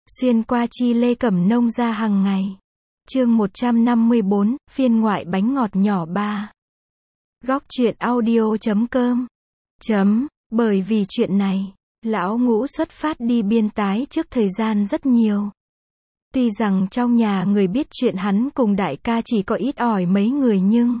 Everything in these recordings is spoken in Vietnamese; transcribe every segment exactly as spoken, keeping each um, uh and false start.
Xuyên qua chi Lê Cẩm Nông ra hàng ngày. Chương một trăm năm mươi bốn, phiên ngoại bánh ngọt nhỏ ba. Góc truyện audio chấm com. Chấm, bởi vì chuyện này, lão Ngũ xuất phát đi biên tái trước thời gian rất nhiều. Tuy rằng trong nhà người biết chuyện hắn cùng đại ca chỉ có ít ỏi mấy người nhưng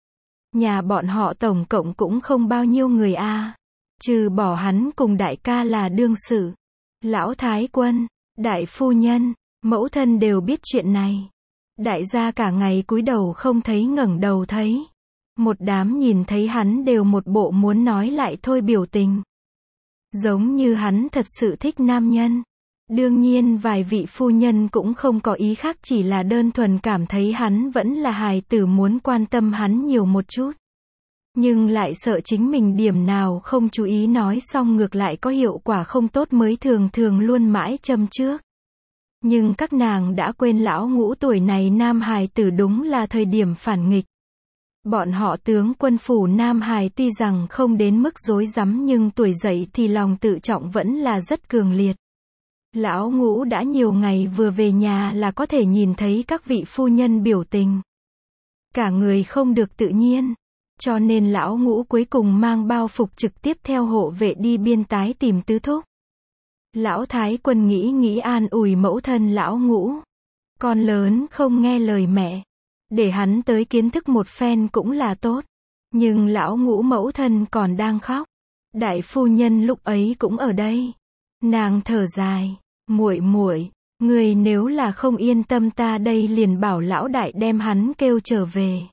nhà bọn họ tổng cộng cũng không bao nhiêu người a. À. Trừ bỏ hắn cùng đại ca là đương sự, lão thái quân, đại phu nhân, mẫu thân đều biết chuyện này. Đại gia cả ngày cúi đầu không thấy ngẩng đầu thấy. Một đám nhìn thấy hắn đều một bộ muốn nói lại thôi biểu tình. Giống như hắn thật sự thích nam nhân. Đương nhiên vài vị phu nhân cũng không có ý khác, chỉ là đơn thuần cảm thấy hắn vẫn là hài tử, muốn quan tâm hắn nhiều một chút. Nhưng lại sợ chính mình điểm nào không chú ý nói xong ngược lại có hiệu quả không tốt mới thường thường luôn mãi châm trước. Nhưng các nàng đã quên lão Ngũ tuổi này nam hài tử đúng là thời điểm phản nghịch. Bọn họ tướng quân phủ nam hài tuy rằng không đến mức rối rắm nhưng tuổi dậy thì lòng tự trọng vẫn là rất cường liệt. Lão Ngũ đã nhiều ngày vừa về nhà là có thể nhìn thấy các vị phu nhân biểu tình. Cả người không được tự nhiên. Cho nên lão Ngũ cuối cùng mang bao phục trực tiếp theo hộ vệ đi biên tái tìm tứ thúc. Lão thái quân nghĩ nghĩ an ủi mẫu thân lão Ngũ. Con lớn không nghe lời mẹ. Để hắn tới kiến thức một phen cũng là tốt. Nhưng lão Ngũ mẫu thân còn đang khóc. Đại phu nhân lúc ấy cũng ở đây. Nàng thở dài. Muội muội, người nếu là không yên tâm ta đây liền bảo lão đại đem hắn kêu trở về.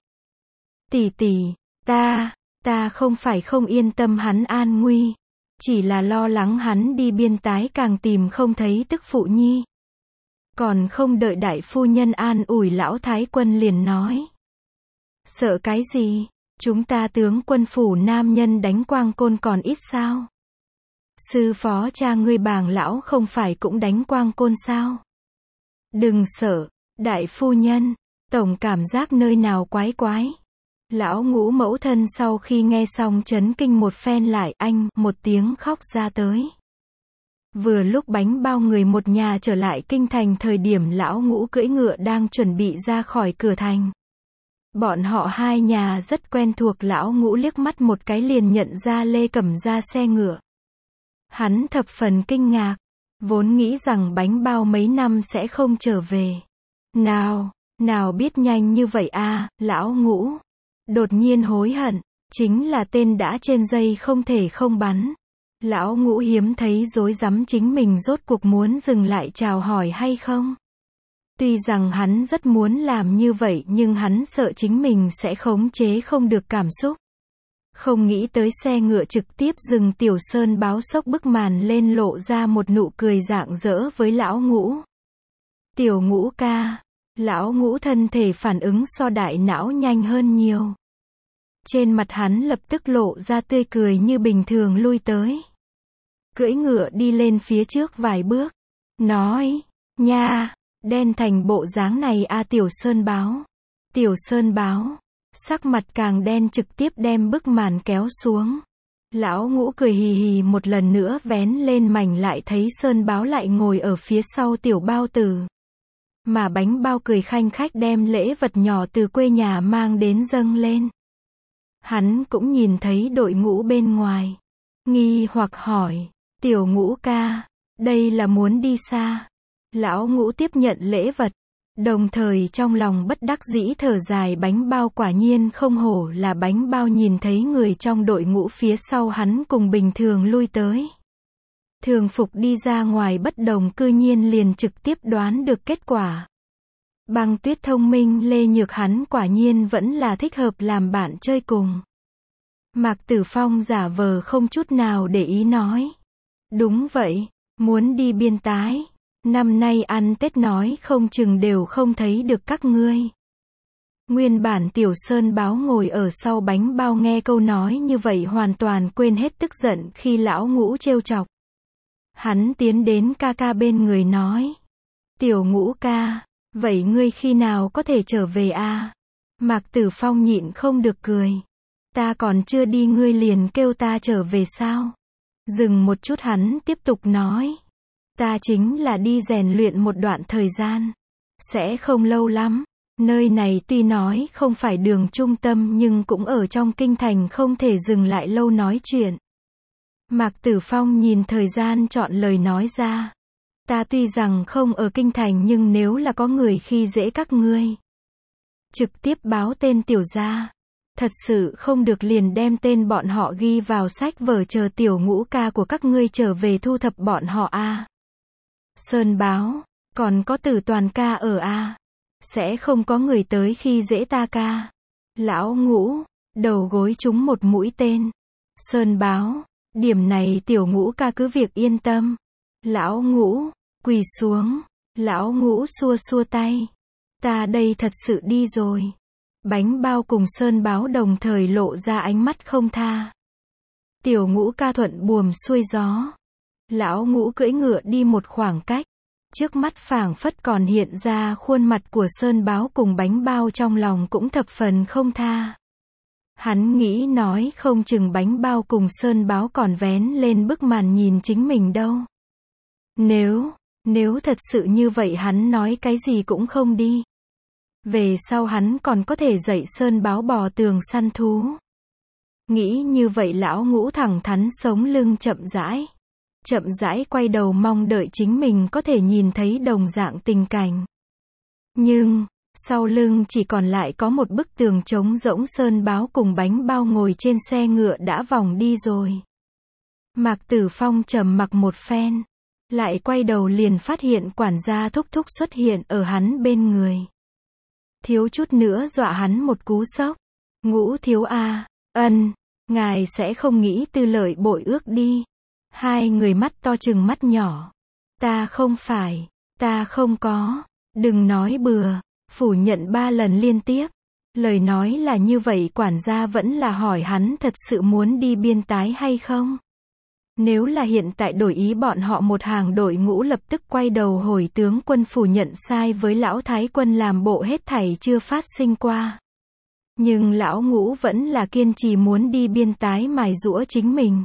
Tỷ tỷ, ta, ta không phải không yên tâm hắn an nguy. Chỉ là lo lắng hắn đi biên tái càng tìm không thấy tức phụ nhi. Còn không đợi đại phu nhân an ủi lão thái quân liền nói. Sợ cái gì, chúng ta tướng quân phủ nam nhân đánh quang côn còn ít sao? Sư phó cha ngươi bàng lão không phải cũng đánh quang côn sao? Đừng sợ, đại phu nhân, tổng cảm giác nơi nào quái quái. Lão Ngũ mẫu thân sau khi nghe xong chấn kinh một phen lại anh, một tiếng khóc ra tới. Vừa lúc bánh bao người một nhà trở lại kinh thành thời điểm lão Ngũ cưỡi ngựa đang chuẩn bị ra khỏi cửa thành. Bọn họ hai nhà rất quen thuộc, lão Ngũ liếc mắt một cái liền nhận ra Lê Cẩm ra xe ngựa. Hắn thập phần kinh ngạc, vốn nghĩ rằng bánh bao mấy năm sẽ không trở về. Nào, nào biết nhanh như vậy à, lão Ngũ. Đột nhiên hối hận, chính là tên đã trên dây không thể không bắn. Lão Ngũ hiếm thấy rối rắm chính mình rốt cuộc muốn dừng lại chào hỏi hay không. Tuy rằng hắn rất muốn làm như vậy nhưng hắn sợ chính mình sẽ khống chế không được cảm xúc. Không nghĩ tới xe ngựa trực tiếp dừng, Tiểu Sơn báo sốc bức màn lên lộ ra một nụ cười rạng rỡ với lão Ngũ. Tiểu Ngũ ca. Lão Ngũ thân thể phản ứng so đại não nhanh hơn nhiều. Trên mặt hắn lập tức lộ ra tươi cười như bình thường lui tới. Cưỡi ngựa đi lên phía trước vài bước. Nói, nha, đen thành bộ dáng này a à, Tiểu Sơn báo. Tiểu Sơn báo. Sắc mặt càng đen trực tiếp đem bức màn kéo xuống. Lão Ngũ cười hì hì một lần nữa vén lên mảnh lại thấy Sơn báo lại ngồi ở phía sau Tiểu Bao Tử. Mà bánh bao cười khanh khách đem lễ vật nhỏ từ quê nhà mang đến dâng lên. Hắn cũng nhìn thấy đội ngũ bên ngoài. Nghi hoặc hỏi, Tiểu Ngũ ca, đây là muốn đi xa. Lão Ngũ tiếp nhận lễ vật. Đồng thời trong lòng bất đắc dĩ thở dài, bánh bao quả nhiên không hổ là bánh bao, nhìn thấy người trong đội ngũ phía sau hắn cùng bình thường lui tới. Thường phục đi ra ngoài bất đồng, cư nhiên liền trực tiếp đoán được kết quả. Băng Tuyết thông minh, Lê Nhược hắn quả nhiên vẫn là thích hợp làm bạn chơi cùng. Mạc Tử Phong giả vờ không chút nào để ý nói. Đúng vậy, muốn đi biên tái. Năm nay ăn Tết nói không chừng đều không thấy được các ngươi. Nguyên bản Tiểu Sơn báo ngồi ở sau bánh bao nghe câu nói như vậy hoàn toàn quên hết tức giận khi lão Ngũ trêu chọc. Hắn tiến đến ca ca bên người nói. Tiểu Ngũ ca, vậy ngươi khi nào có thể trở về a? À? Mạc Tử Phong nhịn không được cười. Ta còn chưa đi ngươi liền kêu ta trở về sao? Dừng một chút hắn tiếp tục nói. Ta chính là đi rèn luyện một đoạn thời gian. Sẽ không lâu lắm. Nơi này tuy nói không phải đường trung tâm nhưng cũng ở trong kinh thành không thể dừng lại lâu nói chuyện. Mạc Tử Phong nhìn thời gian chọn lời nói ra. Ta tuy rằng không ở kinh thành nhưng nếu là có người khi dễ các ngươi, trực tiếp báo tên tiểu gia. Thật sự không được liền đem tên bọn họ ghi vào sách vở chờ tiểu ngũ ca của các ngươi trở về thu thập bọn họ a. À. Sơn Báo, còn có Tử Toàn ca ở a. À. Sẽ không có người tới khi dễ ta ca. Lão Ngũ, đầu gối trúng một mũi tên. Sơn Báo, điểm này tiểu ngũ ca cứ việc yên tâm. Lão Ngũ, quỳ xuống. Lão Ngũ xua xua tay. Ta đây thật sự đi rồi. Bánh Bao cùng Sơn Báo đồng thời lộ ra ánh mắt không tha. Tiểu Ngũ ca thuận buồm xuôi gió. Lão Ngũ cưỡi ngựa đi một khoảng cách. Trước mắt phảng phất còn hiện ra khuôn mặt của Sơn Báo cùng Bánh Bao, trong lòng cũng thập phần không tha. Hắn nghĩ nói không chừng Bánh Bao cùng Sơn Báo còn vén lên bức màn nhìn chính mình đâu. Nếu, nếu thật sự như vậy hắn nói cái gì cũng không đi. Về sau hắn còn có thể dạy Sơn Báo bò tường săn thú. Nghĩ như vậy lão Ngũ thẳng thắn sống lưng chậm rãi. Chậm rãi quay đầu mong đợi chính mình có thể nhìn thấy đồng dạng tình cảnh. Nhưng, sau lưng chỉ còn lại có một bức tường trống rỗng. Sơn Báo cùng Bánh Bao ngồi trên xe ngựa đã vòng đi rồi. Mạc Tử Phong trầm mặc một phen. Lại quay đầu liền phát hiện quản gia Thúc Thúc xuất hiện ở hắn bên người. Thiếu chút nữa dọa hắn một cú sốc. Ngũ thiếu a, ân, ngài sẽ không nghĩ tư lợi bội ước đi. Hai người mắt to chừng mắt nhỏ. Ta không phải, ta không có, đừng nói bừa, phủ nhận ba lần liên tiếp. Lời nói là như vậy, quản gia vẫn là hỏi hắn thật sự muốn đi biên tái hay không. Nếu là hiện tại đổi ý, bọn họ một hàng đội ngũ lập tức quay đầu hồi tướng quân phủ nhận sai với lão thái quân, làm bộ hết thảy chưa phát sinh qua. Nhưng lão Ngũ vẫn là kiên trì muốn đi biên tái mài giũa chính mình.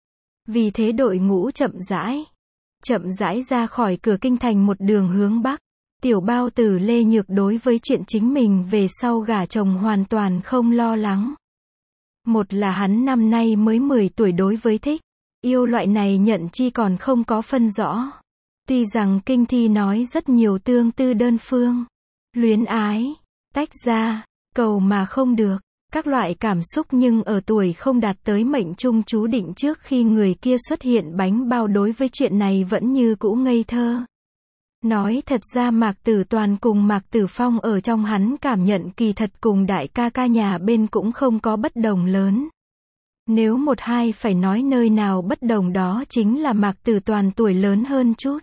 Vì thế đội ngũ chậm rãi, chậm rãi ra khỏi cửa kinh thành, một đường hướng bắc. Tiểu Bao Tử Lê Nhược đối với chuyện chính mình về sau gả chồng hoàn toàn không lo lắng. Một là hắn năm nay mới mười tuổi, đối với thích, yêu loại này nhận chi còn không có phân rõ. Tuy rằng kinh thi nói rất nhiều tương tư đơn phương, luyến ái, tách ra, cầu mà không được, các loại cảm xúc, nhưng ở tuổi không đạt tới mệnh trung chú định trước khi người kia xuất hiện, Bánh Bao đối với chuyện này vẫn như cũ ngây thơ. Nói thật ra Mạc Tử Toàn cùng Mạc Tử Phong ở trong hắn cảm nhận kỳ thật cùng đại ca ca nhà bên cũng không có bất đồng lớn. Nếu một hai phải nói nơi nào bất đồng, đó chính là Mạc Tử Toàn tuổi lớn hơn chút.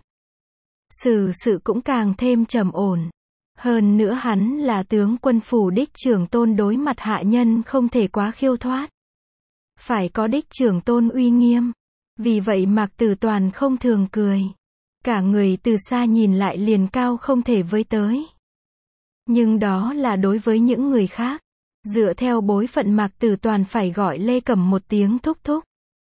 Xử sự cũng càng thêm trầm ổn. Hơn nữa hắn là tướng quân phủ đích trưởng tôn, đối mặt hạ nhân không thể quá khiêu thoát. Phải có đích trưởng tôn uy nghiêm. Vì vậy Mạc Tử Toàn không thường cười. Cả người từ xa nhìn lại liền cao không thể với tới. Nhưng đó là đối với những người khác. Dựa theo bối phận, Mạc Tử Toàn phải gọi Lê Cẩm một tiếng thúc thúc.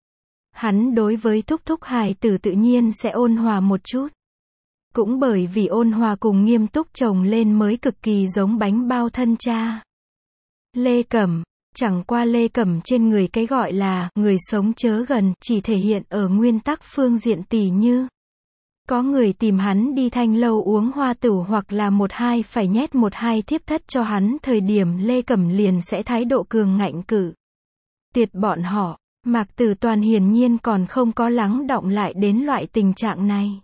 Hắn đối với thúc thúc hài tử tự nhiên sẽ ôn hòa một chút. Cũng bởi vì ôn hòa cùng nghiêm túc chồng lên mới cực kỳ giống Bánh Bao thân cha. Lê Cẩm, chẳng qua Lê Cẩm trên người cái gọi là người sống chớ gần chỉ thể hiện ở nguyên tắc phương diện, tỉ như có người tìm hắn đi thanh lâu uống hoa tửu, hoặc là một hai phải nhét một hai thiếp thất cho hắn, thời điểm Lê Cẩm liền sẽ thái độ cường ngạnh cử tuyệt bọn họ. Mạc Tử Toàn hiển nhiên còn không có lắng đọng lại đến loại tình trạng này.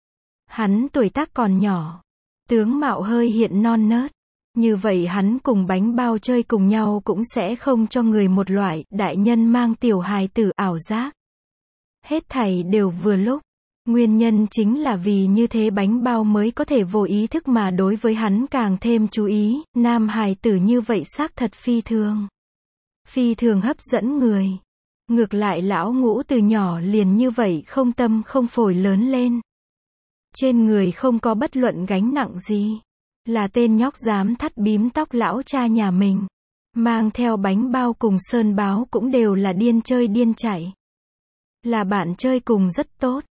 Hắn tuổi tác còn nhỏ, tướng mạo hơi hiện non nớt. Như vậy hắn cùng Bánh Bao chơi cùng nhau cũng sẽ không cho người một loại đại nhân mang tiểu hài tử ảo giác. Hết thảy đều vừa lúc. Nguyên nhân chính là vì như thế Bánh Bao mới có thể vô ý thức mà đối với hắn càng thêm chú ý. Nam hài tử như vậy xác thật phi thường. Phi thường hấp dẫn người. Ngược lại lão Ngũ từ nhỏ liền như vậy không tâm không phổi lớn lên. Trên người không có bất luận gánh nặng gì. Là tên nhóc dám thắt bím tóc lão cha nhà mình. Mang theo Bánh Bao cùng Sơn Báo cũng đều là điên chơi điên chạy. Là bạn chơi cùng rất tốt.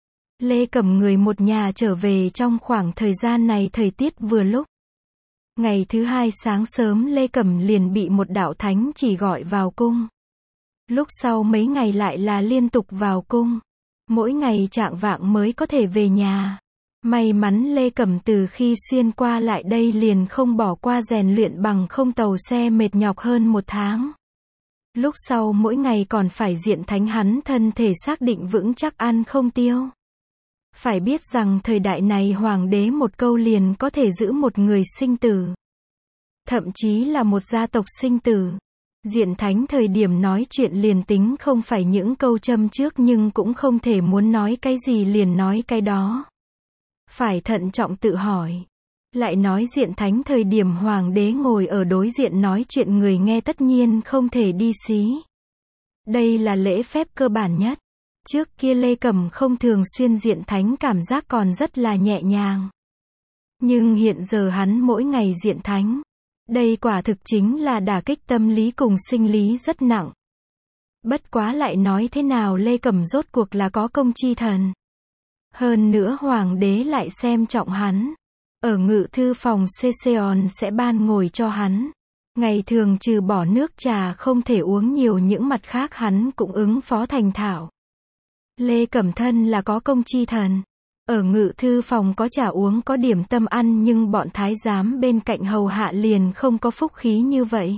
Lê Cẩm người một nhà trở về trong khoảng thời gian này thời tiết vừa lúc. Ngày thứ hai sáng sớm Lê Cẩm liền bị một đạo thánh chỉ gọi vào cung. Lúc sau mấy ngày lại là liên tục vào cung. Mỗi ngày chạng vạng mới có thể về nhà. May mắn Lê Cẩm từ khi xuyên qua lại đây liền không bỏ qua rèn luyện bằng không tàu xe mệt nhọc hơn một tháng. Lúc sau mỗi ngày còn phải diện thánh hắn thân thể xác định vững chắc ăn không tiêu. Phải biết rằng thời đại này hoàng đế một câu liền có thể giữ một người sinh tử. Thậm chí là một gia tộc sinh tử. Diện thánh thời điểm nói chuyện liền tính không phải những câu châm trước nhưng cũng không thể muốn nói cái gì liền nói cái đó. Phải thận trọng tự hỏi. Lại nói diện thánh thời điểm hoàng đế ngồi ở đối diện nói chuyện người nghe tất nhiên không thể đi xí. Đây là lễ phép cơ bản nhất. Trước kia Lê Cẩm không thường xuyên diện thánh cảm giác còn rất là nhẹ nhàng. Nhưng hiện giờ hắn mỗi ngày diện thánh. Đây quả thực chính là đả kích tâm lý cùng sinh lý rất nặng. Bất quá lại nói thế nào Lê Cẩm rốt cuộc là có công chi thần. Hơn nữa hoàng đế lại xem trọng hắn. Ở ngự thư phòng Session sẽ ban ngồi cho hắn. Ngày thường trừ bỏ nước trà không thể uống nhiều những mặt khác hắn cũng ứng phó thành thạo. Lê Cẩm thân là có công chi thần. Ở ngự thư phòng có trà uống có điểm tâm ăn nhưng bọn thái giám bên cạnh hầu hạ liền không có phúc khí như vậy.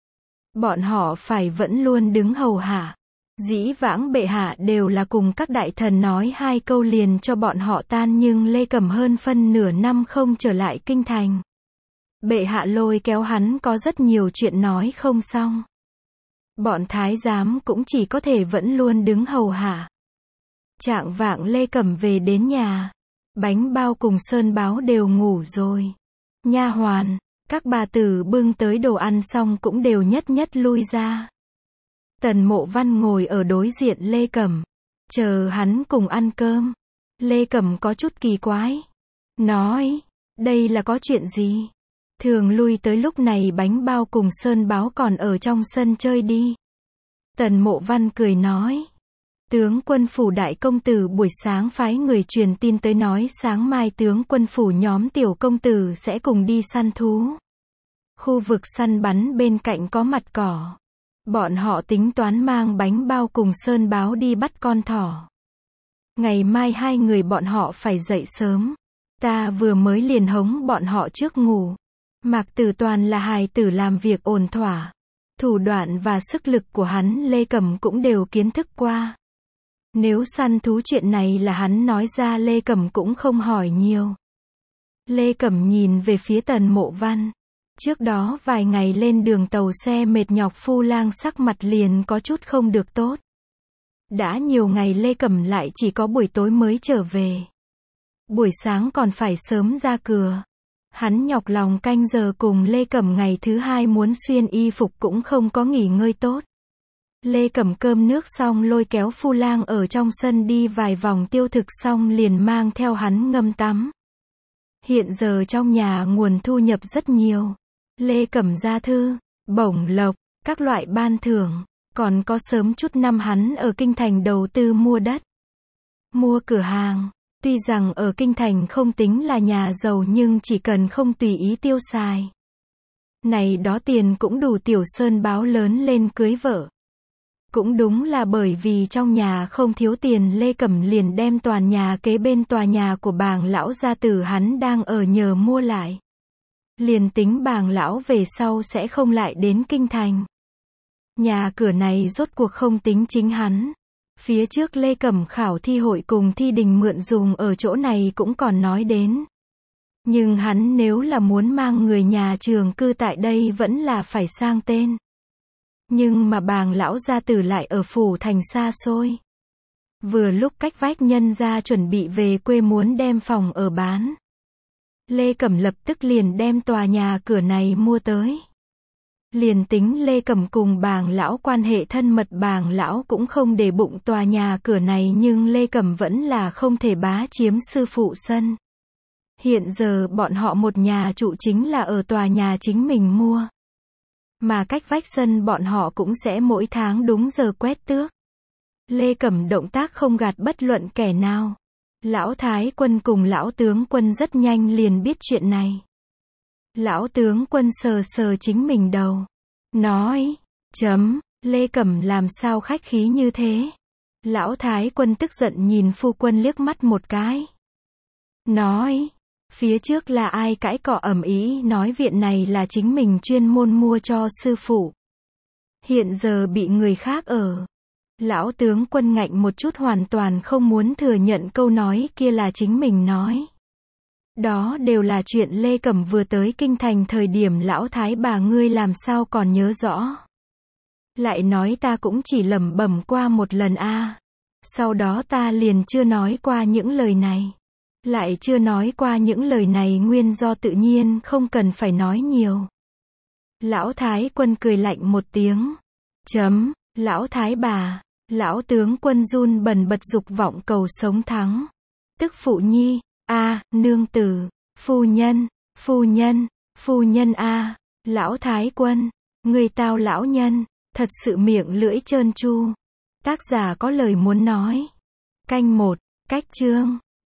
Bọn họ phải vẫn luôn đứng hầu hạ. Dĩ vãng bệ hạ đều là cùng các đại thần nói hai câu liền cho bọn họ tan nhưng Lê Cẩm hơn phân nửa năm không trở lại kinh thành. Bệ hạ lôi kéo hắn có rất nhiều chuyện nói không xong. Bọn thái giám cũng chỉ có thể vẫn luôn đứng hầu hạ. Chạng vạng Lê Cẩm về đến nhà. Bánh bao cùng Sơn Báo đều ngủ rồi. Nha hoàn, các bà tử bưng tới đồ ăn xong cũng đều nhất nhất lui ra. Tần Mộ Văn ngồi ở đối diện Lê Cẩm. Chờ hắn cùng ăn cơm. Lê Cẩm có chút kỳ quái. Nói, đây là có chuyện gì? Thường lui tới lúc này bánh bao cùng Sơn Báo còn ở trong sân chơi đi. Tần Mộ Văn cười nói. Tướng quân phủ đại công tử buổi sáng phái người truyền tin tới nói sáng mai tướng quân phủ nhóm tiểu công tử sẽ cùng đi săn thú. Khu vực săn bắn bên cạnh có mặt cỏ. Bọn họ tính toán mang bánh bao cùng Sơn Báo đi bắt con thỏ. Ngày mai hai người bọn họ phải dậy sớm. Ta vừa mới liền hống bọn họ trước ngủ. Mạc Tử Toàn là hài tử làm việc ổn thỏa. Thủ đoạn và sức lực của hắn Lê Cẩm cũng đều kiến thức qua. Nếu săn thú chuyện này là hắn nói ra Lê Cẩm cũng không hỏi nhiều. Lê Cẩm nhìn về phía Tần Mộ Văn. Trước đó vài ngày lên đường tàu xe mệt nhọc Phu Lang sắc mặt liền có chút không được tốt. Đã nhiều ngày Lê Cẩm lại chỉ có buổi tối mới trở về. Buổi sáng còn phải sớm ra cửa. Hắn nhọc lòng canh giờ cùng Lê Cẩm ngày thứ hai muốn xuyên y phục cũng không có nghỉ ngơi tốt. Lê Cẩm cơm nước xong lôi kéo Phu Lang ở trong sân đi vài vòng tiêu thực xong liền mang theo hắn ngâm tắm. Hiện giờ trong nhà nguồn thu nhập rất nhiều. Lê Cẩm gia thư, bổng lộc, các loại ban thưởng, còn có sớm chút năm hắn ở kinh thành đầu tư mua đất, mua cửa hàng. Tuy rằng ở kinh thành không tính là nhà giàu nhưng chỉ cần không tùy ý tiêu xài. Này đó tiền cũng đủ tiểu Sơn Báo lớn lên cưới vợ. Cũng đúng là bởi vì trong nhà không thiếu tiền Lê Cẩm liền đem toàn nhà kế bên tòa nhà của bàng lão gia tử hắn đang ở nhờ mua lại. Liền tính bàng lão về sau sẽ không lại đến kinh thành. Nhà cửa này rốt cuộc không tính chính hắn. Phía trước Lê Cẩm khảo thi hội cùng thi đình mượn dùng ở chỗ này cũng còn nói đến. Nhưng hắn nếu là muốn mang người nhà trường cư tại đây vẫn là phải sang tên. Nhưng mà bàng lão gia tử lại ở phủ thành xa xôi. Vừa lúc cách vách nhân gia chuẩn bị về quê muốn đem phòng ở bán. Lê Cẩm lập tức liền đem tòa nhà cửa này mua tới. Liền tính Lê Cẩm cùng bàng lão quan hệ thân mật bàng lão cũng không để bụng tòa nhà cửa này nhưng Lê Cẩm vẫn là không thể bá chiếm sư phụ sân. Hiện giờ bọn họ một nhà trụ chính là ở tòa nhà chính mình mua. Mà cách vách sân bọn họ cũng sẽ mỗi tháng đúng giờ quét tước. Lê Cẩm động tác không gạt bất luận kẻ nào. Lão Thái Quân cùng lão tướng quân rất nhanh liền biết chuyện này. Lão tướng quân sờ sờ chính mình đầu. Nói, chấm, Lê Cẩm làm sao khách khí như thế? Lão Thái Quân tức giận nhìn phu quân liếc mắt một cái. Nói, phía trước là ai cãi cọ ầm ĩ nói viện này là chính mình chuyên môn mua cho sư phụ. Hiện giờ bị người khác ở. Lão tướng quân ngạnh một chút hoàn toàn không muốn thừa nhận câu nói kia là chính mình nói. Đó đều là chuyện Lê Cẩm vừa tới kinh thành thời điểm lão thái bà ngươi làm sao còn nhớ rõ. Lại nói ta cũng chỉ lẩm bẩm qua một lần a. À. Sau đó ta liền chưa nói qua những lời này. Lại chưa nói qua những lời này nguyên do tự nhiên không cần phải nói nhiều. Lão Thái Quân cười lạnh một tiếng. Chấm, lão thái bà, lão tướng quân run bần bật dục vọng cầu sống thắng. Tức phụ nhi, a, à, nương tử, phu nhân, phu nhân, phu nhân a, à, lão Thái Quân, người tao lão nhân, thật sự miệng lưỡi trơn tru. Tác giả có lời muốn nói. Canh một, cách chương.